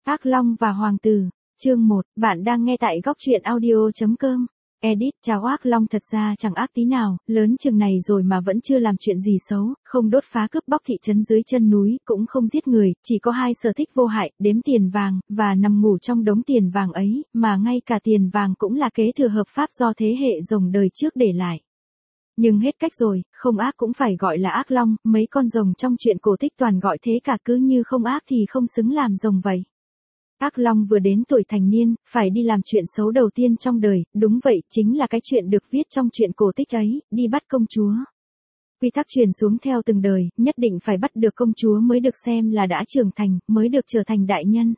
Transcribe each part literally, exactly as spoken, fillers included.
Ác Long và Hoàng tử, chương một, bạn đang nghe tại góc truyện audio chấm com. Edit, chào Ác Long thật ra chẳng ác tí nào, lớn chừng này rồi mà vẫn chưa làm chuyện gì xấu, không đốt phá cướp bóc thị trấn dưới chân núi, cũng không giết người, chỉ có hai sở thích vô hại, đếm tiền vàng, và nằm ngủ trong đống tiền vàng ấy, mà ngay cả tiền vàng cũng là kế thừa hợp pháp do thế hệ rồng đời trước để lại. Nhưng hết cách rồi, không ác cũng phải gọi là ác long, mấy con rồng trong truyện cổ tích toàn gọi thế cả, cứ như không ác thì không xứng làm rồng vậy. Ác Long vừa đến tuổi thành niên, phải đi làm chuyện xấu đầu tiên trong đời, đúng vậy, chính là cái chuyện được viết trong truyện cổ tích ấy, đi bắt công chúa. Quy tắc truyền xuống theo từng đời, nhất định phải bắt được công chúa mới được xem là đã trưởng thành, mới được trở thành đại nhân.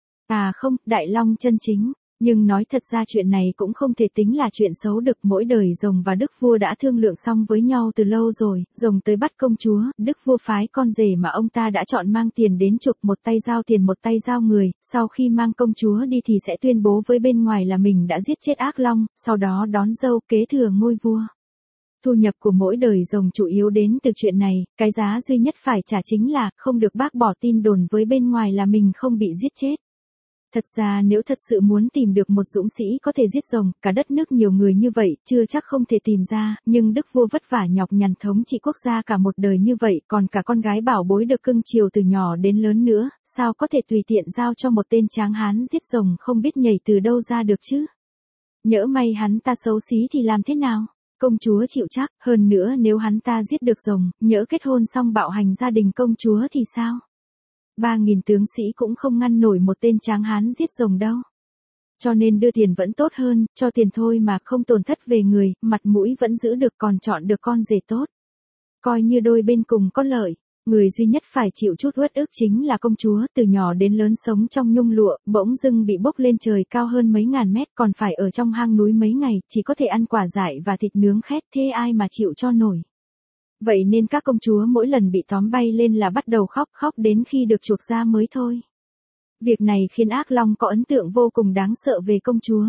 À không, đại long chân chính. Nhưng nói thật ra chuyện này cũng không thể tính là chuyện xấu được, mỗi đời rồng và đức vua đã thương lượng xong với nhau từ lâu rồi, rồng tới bắt công chúa, đức vua phái con rể mà ông ta đã chọn mang tiền đến chuộc, một tay giao tiền một tay giao người, sau khi mang công chúa đi thì sẽ tuyên bố với bên ngoài là mình đã giết chết ác long, sau đó đón dâu kế thừa ngôi vua. Thu nhập của mỗi đời rồng chủ yếu đến từ chuyện này, cái giá duy nhất phải trả chính là không được bác bỏ tin đồn với bên ngoài là mình không bị giết chết. Thật ra nếu thật sự muốn tìm được một dũng sĩ có thể giết rồng, cả đất nước nhiều người như vậy, chưa chắc không thể tìm ra, nhưng đức vua vất vả nhọc nhằn thống trị quốc gia cả một đời như vậy, còn cả con gái bảo bối được cưng chiều từ nhỏ đến lớn nữa, sao có thể tùy tiện giao cho một tên tráng hán giết rồng không biết nhảy từ đâu ra được chứ? Nhỡ may hắn ta xấu xí thì làm thế nào? Công chúa chịu chắc, hơn nữa nếu hắn ta giết được rồng, nhỡ kết hôn xong bạo hành gia đình công chúa thì sao? Ba nghìn tướng sĩ cũng không ngăn nổi một tên tráng hán giết rồng đâu. Cho nên đưa tiền vẫn tốt hơn, cho tiền thôi mà không tổn thất về người, mặt mũi vẫn giữ được, còn chọn được con rể tốt. Coi như đôi bên cùng có lợi, người duy nhất phải chịu chút uất ức chính là công chúa, từ nhỏ đến lớn sống trong nhung lụa, bỗng dưng bị bốc lên trời cao hơn mấy ngàn mét, còn phải ở trong hang núi mấy ngày, chỉ có thể ăn quả dại và thịt nướng khét, thế ai mà chịu cho nổi. Vậy nên các công chúa mỗi lần bị tóm bay lên là bắt đầu khóc khóc đến khi được chuộc ra mới thôi. Việc này khiến Ác Long có ấn tượng vô cùng đáng sợ về công chúa.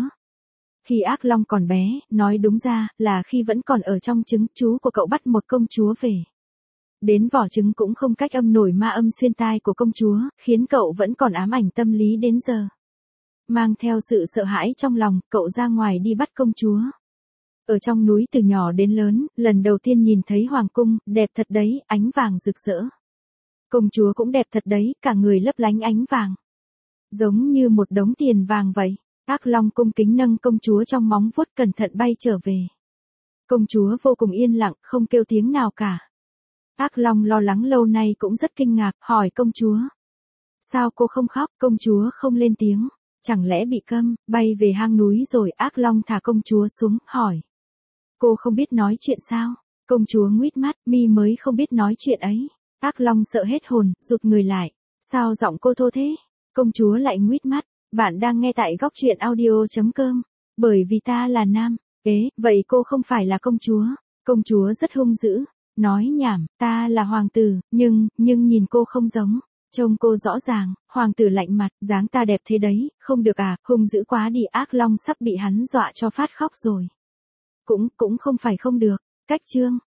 Khi Ác Long còn bé, nói đúng ra là khi vẫn còn ở trong trứng, chú của cậu bắt một công chúa về. Đến vỏ trứng cũng không cách âm nổi ma âm xuyên tai của công chúa, khiến cậu vẫn còn ám ảnh tâm lý đến giờ. Mang theo sự sợ hãi trong lòng, cậu ra ngoài đi bắt công chúa. Ở trong núi từ nhỏ đến lớn, lần đầu tiên nhìn thấy hoàng cung, đẹp thật đấy, ánh vàng rực rỡ. Công chúa cũng đẹp thật đấy, cả người lấp lánh ánh vàng. Giống như một đống tiền vàng vậy. Ác Long cung kính nâng công chúa trong móng vuốt cẩn thận bay trở về. Công chúa vô cùng yên lặng, không kêu tiếng nào cả. Ác Long lo lắng lâu nay cũng rất kinh ngạc, hỏi công chúa. Sao cô không khóc? Công chúa không lên tiếng. Chẳng lẽ bị câm, bay về hang núi rồi? Ác Long thả công chúa xuống, hỏi. Cô không biết nói chuyện sao? Công chúa nguýt mắt, mi mới không biết nói chuyện ấy. Ác Long sợ hết hồn, rụt người lại. Sao giọng cô thô thế? Công chúa lại nguýt mắt. Bạn đang nghe tại góc truyện audio chấm com. Bởi vì ta là nam. Ế, vậy cô không phải là công chúa. Công chúa rất hung dữ. Nói nhảm, ta là hoàng tử, nhưng, nhưng nhìn cô không giống. Trông cô rõ ràng, hoàng tử lạnh mặt, dáng ta đẹp thế đấy, không được à, hung dữ quá đi. Ác Long sắp bị hắn dọa cho phát khóc rồi. Cũng, cũng không phải không được. Cách chương.